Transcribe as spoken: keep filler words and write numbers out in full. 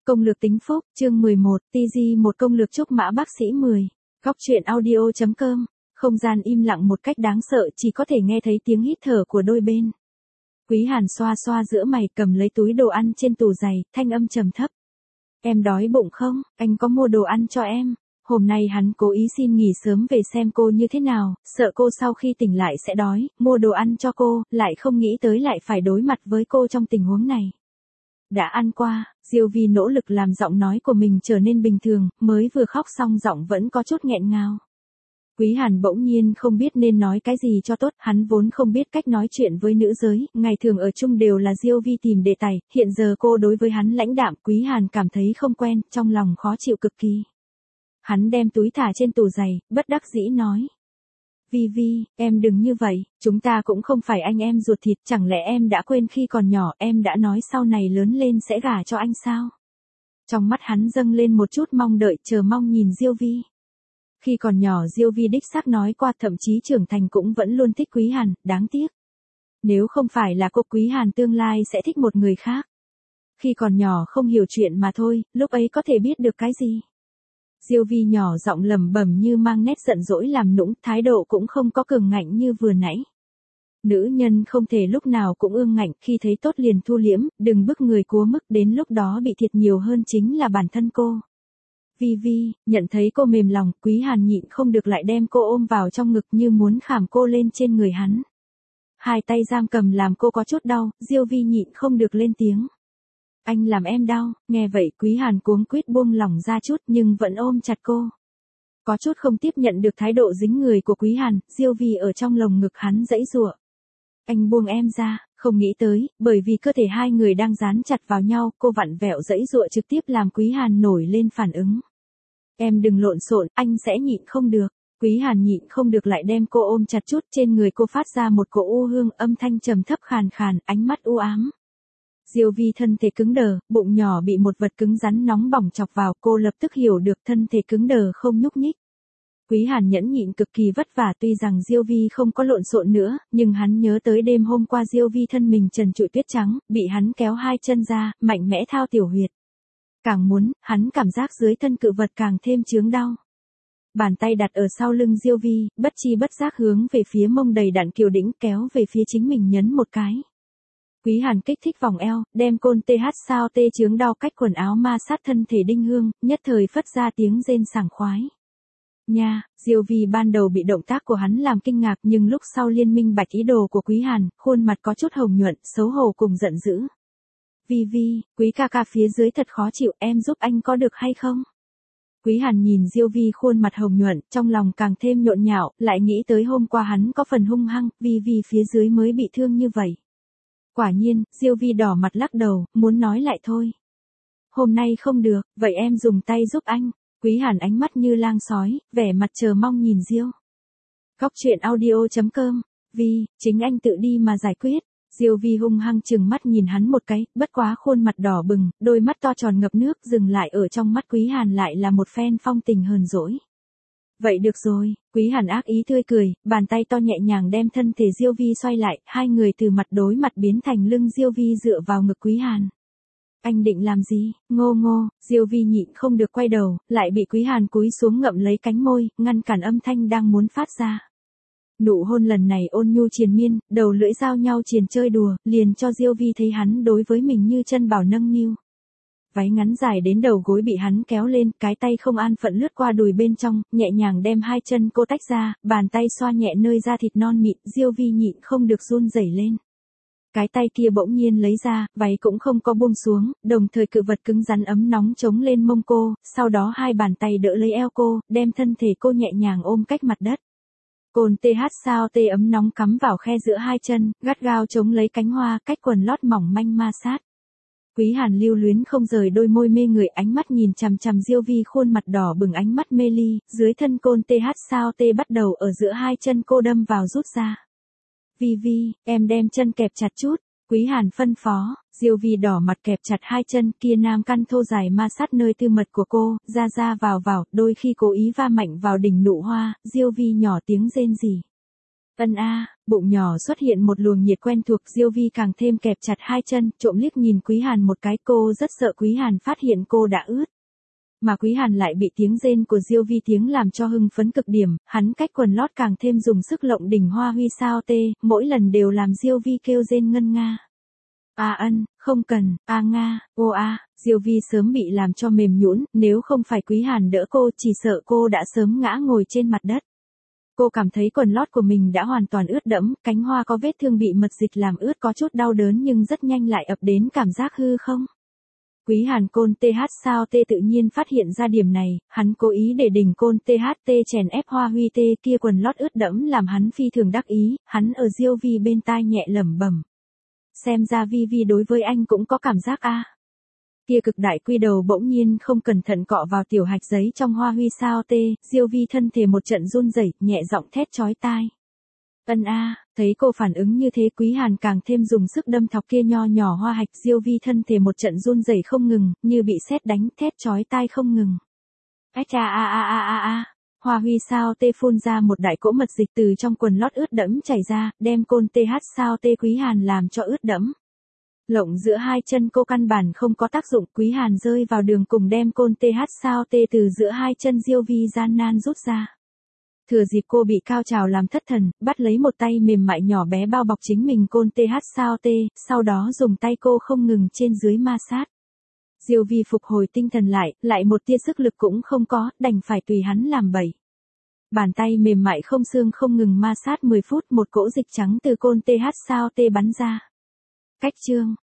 Công lược tính phúc, chương mười một, tê giê một công lược chúc mã bác sĩ mười. Góc truyện audio.com, không gian im lặng một cách đáng sợ, chỉ có thể nghe thấy tiếng hít thở của đôi bên. Quý Hàn xoa xoa giữa mày, cầm lấy túi đồ ăn trên tủ giày, thanh âm trầm thấp. Em đói bụng không, anh có mua đồ ăn cho em. Hôm nay hắn cố ý xin nghỉ sớm về xem cô như thế nào, sợ cô sau khi tỉnh lại sẽ đói, mua đồ ăn cho cô, lại không nghĩ tới lại phải đối mặt với cô trong tình huống này. Đã ăn qua, Diêu Vi nỗ lực làm giọng nói của mình trở nên bình thường, mới vừa khóc xong giọng vẫn có chút nghẹn ngào. Quý Hàn bỗng nhiên không biết nên nói cái gì cho tốt, hắn vốn không biết cách nói chuyện với nữ giới, ngày thường ở chung đều là Diêu Vi tìm đề tài, hiện giờ cô đối với hắn lãnh đạm, Quý Hàn cảm thấy không quen, trong lòng khó chịu cực kỳ. Hắn đem túi thả trên tủ giày, bất đắc dĩ nói. Vi Vi, em đừng như vậy, chúng ta cũng không phải anh em ruột thịt, chẳng lẽ em đã quên khi còn nhỏ em đã nói sau này lớn lên sẽ gả cho anh sao? Trong mắt hắn dâng lên một chút mong đợi, chờ mong nhìn Diêu Vi. Khi còn nhỏ Diêu Vi đích xác nói qua, thậm chí trưởng thành cũng vẫn luôn thích Quý Hàn, đáng tiếc. Nếu không phải là cô, Quý Hàn tương lai sẽ thích một người khác. Khi còn nhỏ không hiểu chuyện mà thôi, lúc ấy có thể biết được cái gì? Diêu Vi nhỏ giọng lẩm bẩm như mang nét giận dỗi làm nũng, thái độ cũng không có cường ngạnh như vừa nãy. Nữ nhân không thể lúc nào cũng ương ngạnh, khi thấy tốt liền thu liễm, đừng bức người cúa mức, đến lúc đó bị thiệt nhiều hơn chính là bản thân cô. Vi Vi, nhận thấy cô mềm lòng, Quý Hàn nhịn không được lại đem cô ôm vào trong ngực như muốn khảm cô lên trên người hắn. Hai tay giam cầm làm cô có chút đau, Diêu Vi nhịn không được lên tiếng. Anh làm em đau, nghe vậy Quý Hàn cuống quýt buông lỏng ra chút nhưng vẫn ôm chặt cô. Có chút không tiếp nhận được thái độ dính người của Quý Hàn, Diêu Vi ở trong lồng ngực hắn giãy giụa. Anh buông em ra, không nghĩ tới, bởi vì cơ thể hai người đang dán chặt vào nhau, cô vặn vẹo giãy giụa trực tiếp làm Quý Hàn nổi lên phản ứng. Em đừng lộn xộn, anh sẽ nhịn không được. Quý Hàn nhịn không được lại đem cô ôm chặt chút, trên người cô phát ra một cỗ u hương, âm thanh trầm thấp khàn khàn, ánh mắt u ám. Diêu Vi thân thể cứng đờ, bụng nhỏ bị một vật cứng rắn nóng bỏng chọc vào, cô lập tức hiểu được thân thể cứng đờ không nhúc nhích. Quý Hàn nhẫn nhịn cực kỳ vất vả, tuy rằng Diêu Vi không có lộn xộn nữa, nhưng hắn nhớ tới đêm hôm qua Diêu Vi thân mình trần trụi tuyết trắng, bị hắn kéo hai chân ra, mạnh mẽ thao tiểu huyệt. Càng muốn, hắn cảm giác dưới thân cự vật càng thêm chướng đau. Bàn tay đặt ở sau lưng Diêu Vi, bất chi bất giác hướng về phía mông đầy đặn kiều đĩnh, kéo về phía chính mình nhấn một cái. Quý Hàn kích thích vòng eo, đem côn tê hát sao tê chướng đau cách quần áo ma sát thân thể đinh hương, nhất thời phất ra tiếng rên sảng khoái. Nha, Diêu Vi ban đầu bị động tác của hắn làm kinh ngạc, nhưng lúc sau liên minh bạch ý đồ của Quý Hàn, khuôn mặt có chút hồng nhuận, xấu hổ cùng giận dữ. Vi Vi, Quý ca ca phía dưới thật khó chịu, em giúp anh có được hay không? Quý Hàn nhìn Diêu Vi khuôn mặt hồng nhuận, trong lòng càng thêm nhộn nhạo, lại nghĩ tới hôm qua hắn có phần hung hăng, Vi Vi phía dưới mới bị thương như vậy. Quả nhiên, Diêu Vi đỏ mặt lắc đầu, muốn nói lại thôi. Hôm nay không được, vậy em dùng tay giúp anh. Quý Hàn ánh mắt như lang sói, vẻ mặt chờ mong nhìn Diêu. Góc truyện audio.com, Vi, chính anh tự đi mà giải quyết. Diêu Vi hung hăng chừng mắt nhìn hắn một cái, bất quá khuôn mặt đỏ bừng, đôi mắt to tròn ngập nước, dừng lại ở trong mắt Quý Hàn lại là một phen phong tình hờn dỗi. Vậy được rồi, Quý Hàn ác ý tươi cười, bàn tay to nhẹ nhàng đem thân thể Diêu Vi xoay lại, hai người từ mặt đối mặt biến thành lưng Diêu Vi dựa vào ngực Quý Hàn. Anh định làm gì? Ngô ngô, Diêu Vi nhịn không được quay đầu, lại bị Quý Hàn cúi xuống ngậm lấy cánh môi, ngăn cản âm thanh đang muốn phát ra. Nụ hôn lần này ôn nhu triền miên, đầu lưỡi giao nhau triền chơi đùa, liền cho Diêu Vi thấy hắn đối với mình như chân bảo nâng niu. Váy ngắn dài đến đầu gối bị hắn kéo lên, cái tay không an phận lướt qua đùi bên trong, nhẹ nhàng đem hai chân cô tách ra, bàn tay xoa nhẹ nơi da thịt non mịn, Diêu Vi nhịn không được run rẩy lên. Cái tay kia bỗng nhiên lấy ra, váy cũng không có buông xuống, đồng thời cự vật cứng rắn ấm nóng chống lên mông cô, sau đó hai bàn tay đỡ lấy eo cô, đem thân thể cô nhẹ nhàng ôm cách mặt đất. Cồn tê hát sao tê ấm nóng cắm vào khe giữa hai chân, gắt gao chống lấy cánh hoa, cách quần lót mỏng manh ma sát. Quý Hàn lưu luyến không rời đôi môi mê người, ánh mắt nhìn chằm chằm Diêu Vi khuôn mặt đỏ bừng, ánh mắt mê ly, dưới thân côn tê hát sao tê bắt đầu ở giữa hai chân cô đâm vào rút ra. Vi Vi, em đem chân kẹp chặt chút, Quý Hàn phân phó. Diêu Vi đỏ mặt kẹp chặt hai chân, kia nam căn thô dài ma sát nơi tư mật của cô, ra ra vào vào, đôi khi cố ý va mạnh vào đỉnh nụ hoa, Diêu Vi nhỏ tiếng rên rỉ. Ân a, Bụng nhỏ xuất hiện một luồng nhiệt quen thuộc, Diêu Vi càng thêm kẹp chặt hai chân, trộm liếc nhìn Quý Hàn một cái, cô rất sợ Quý Hàn phát hiện cô đã ướt. Mà Quý Hàn lại bị tiếng rên của Diêu Vi tiếng làm cho hưng phấn cực điểm, hắn cách quần lót càng thêm dùng sức lộng đỉnh hoa huy sao tê, mỗi lần đều làm Diêu Vi kêu rên ngân nga. A ân, không cần, a nga, ô a, Diêu Vi sớm bị làm cho mềm nhũn, nếu không phải Quý Hàn đỡ cô chỉ sợ cô đã sớm ngã ngồi trên mặt đất. Cô cảm thấy quần lót của mình đã hoàn toàn ướt đẫm, cánh hoa có vết thương bị mật dịch làm ướt có chút đau đớn nhưng rất nhanh lại ập đến cảm giác hư không. Quý Hàn côn tê hát sao tê tự nhiên phát hiện ra điểm này, hắn cố ý để đỉnh côn tê hát tê chèn ép hoa huy tê kia quần lót ướt đẫm làm hắn phi thường đắc ý, hắn ở Diêu Vi bên tai nhẹ lẩm bẩm. Xem ra Vi Vi đối với anh cũng có cảm giác a. Kia cực đại quy đầu bỗng nhiên không cẩn thận cọ vào tiểu hạch giấy trong hoa huy sao tê, Diêu Vi thân thể một trận run rẩy, nhẹ giọng thét chói tai. Ân a, thấy cô phản ứng như thế Quý Hàn càng thêm dùng sức đâm thọc kia nho nhỏ hoa hạch, Diêu Vi thân thể một trận run rẩy không ngừng, như bị sét đánh, thét chói tai không ngừng. Ách a a a a a a. Hoa huy sao tê phun ra một đại cỗ mật dịch từ trong quần lót ướt đẫm chảy ra, đem côn tê hát sao tê Quý Hàn làm cho ướt đẫm. Lộng giữa hai chân cô căn bản không có tác dụng, Quý Hàn rơi vào đường cùng đem côn tê hát sao tê từ giữa hai chân Diêu Vi gian nan rút ra. Thừa dịp cô bị cao trào làm thất thần, bắt lấy một tay mềm mại nhỏ bé bao bọc chính mình côn tê hát sao tê, sau đó dùng tay cô không ngừng trên dưới ma sát. Diêu Vi phục hồi tinh thần lại, lại một tia sức lực cũng không có, đành phải tùy hắn làm bậy. Bàn tay mềm mại không xương không ngừng ma sát mười phút, một cỗ dịch trắng từ côn tê hát sao tê bắn ra. Cách chương